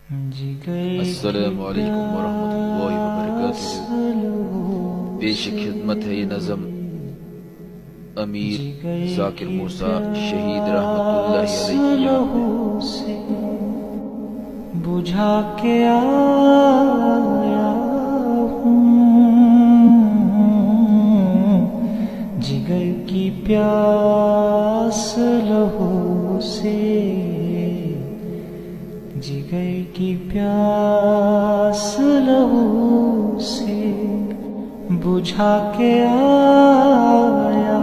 السلام علیکم ورحمۃ اللہ وبرکاتہ۔ پیش خدمت ہے یہ نظم امیر ذاکر موسیٰ شہید رحمت اللہ علیہ سے بجھا کے آیا ہوں، جگر کی پیاس لہو سے، جگر کی پیاس لہو سے بجھا کے آیا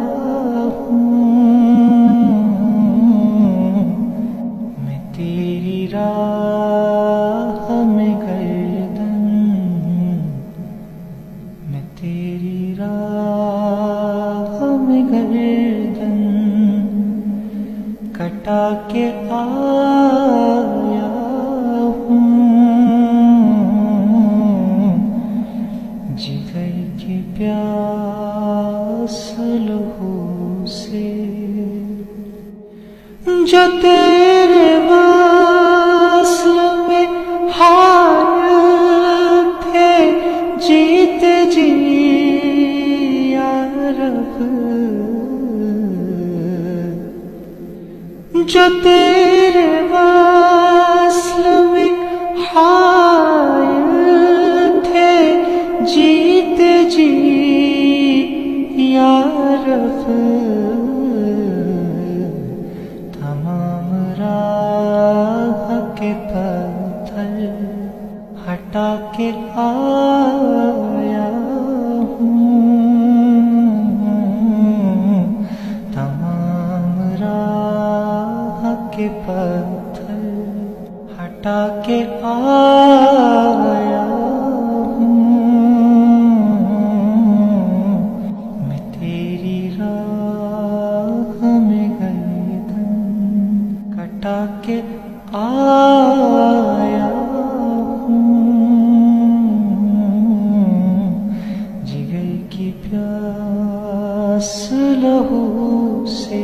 ہوں، میں تیری راہ میں گردن، میں تیری راہ میں گردن کٹا کے آیا ہوں، جگر کی پیاس لہو سے، جو تیرے وصل میں حال تھے جیتے جی یا رب، جو تیرے وصل میں حال تھے جیتے جی یا رب، تمام راہ کے پتھر ہٹا کے آیا ہوں، تمام راہ کے پتھر ہٹا کے آیا ہوں، میں تیری راہ میں گردن کٹا کے آیا ہوں، جگر کی پیاس لہو سے،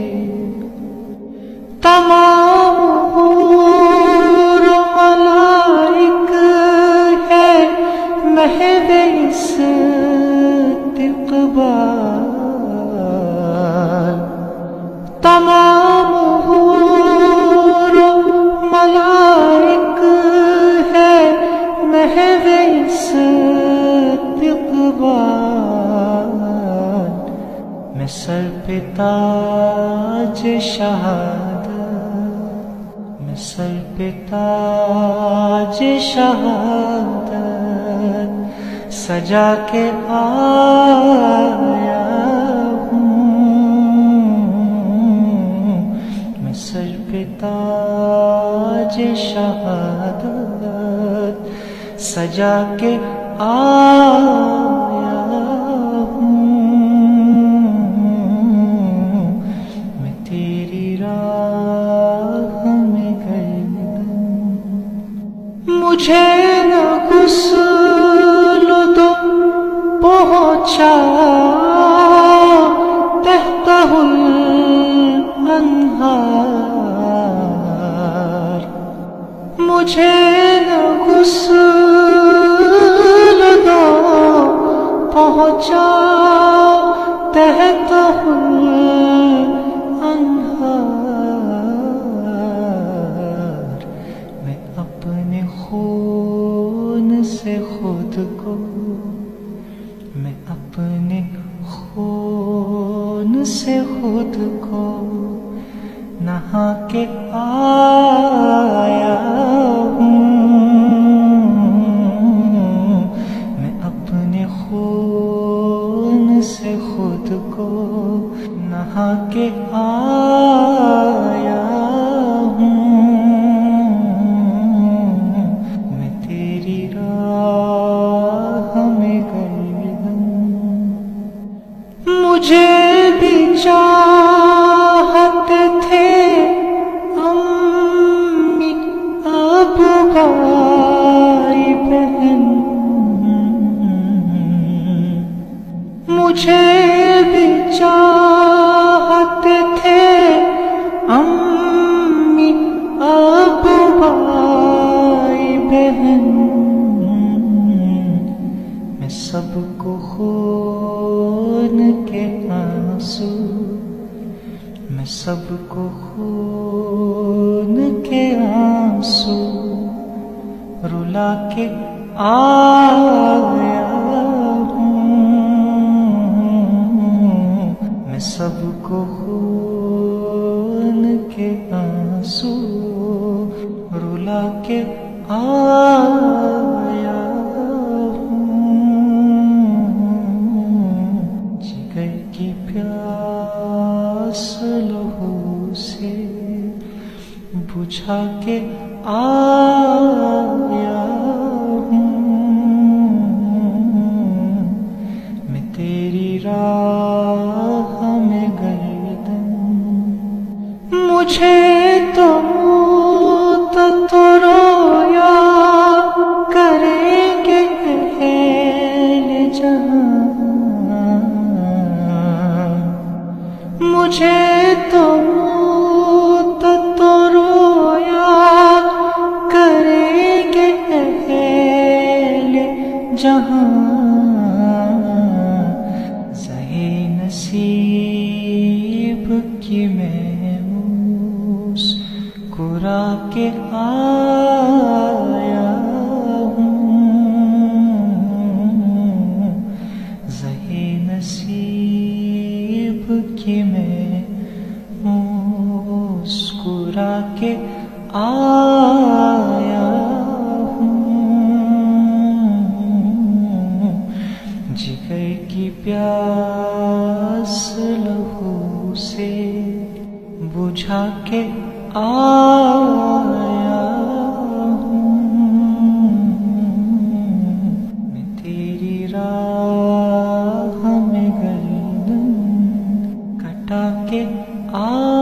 تمام حور و ملائک ہے محو استقبال، تمام حور و ملائک ہے محو استقبال، میں سر پہ تاج شہادت، میں سر پہ تاج شہادت سجا کے آیا ہوں، میں سر پہ تاج شہادت سجا کے آیا ہوں، میں تیری راہ میں گردن، مجھے نہ غسل دو پہنچا تحتہ الانہار، مجھے نہ غسل دو پہنچا تحتہ الانہار، میں اپنے خون سے خود کو، میں اپنے خون سے خود کو نہا کے آیا ہوں، میں اپنے خون سے خود کو نہا کے آیا ہوں، میں تیری راہ میں گردن، مجھے بھی چاہتے تھے امی ابو بھائی بہن، مجھے بھی چاہتے تھے امی ابو بھائی دہن میں سب کو خون کے آنسو، میں سب کو خون کے آنسو رلا کے آیا ہوں، میں سب کو خون کے آنسو رلا کے آیا ہوں، جگر کی پیاس لہو سے بجھا کے آیا ہوں، میں تیری راہ میں گردن، مجھے تو رویا کریں گے اہل جہاں، مجھے تو رویا کریں گے اہل جہاں، زہے نصیب کی میں مسکرا کے آیا ہوں، زہے نصیب کی میں مسکرا کے آیا ہوں، جگر کی پیاس لہو سے بجھا کے آیا ہوں، میں تیری راہ میں گردن کٹا کے آیا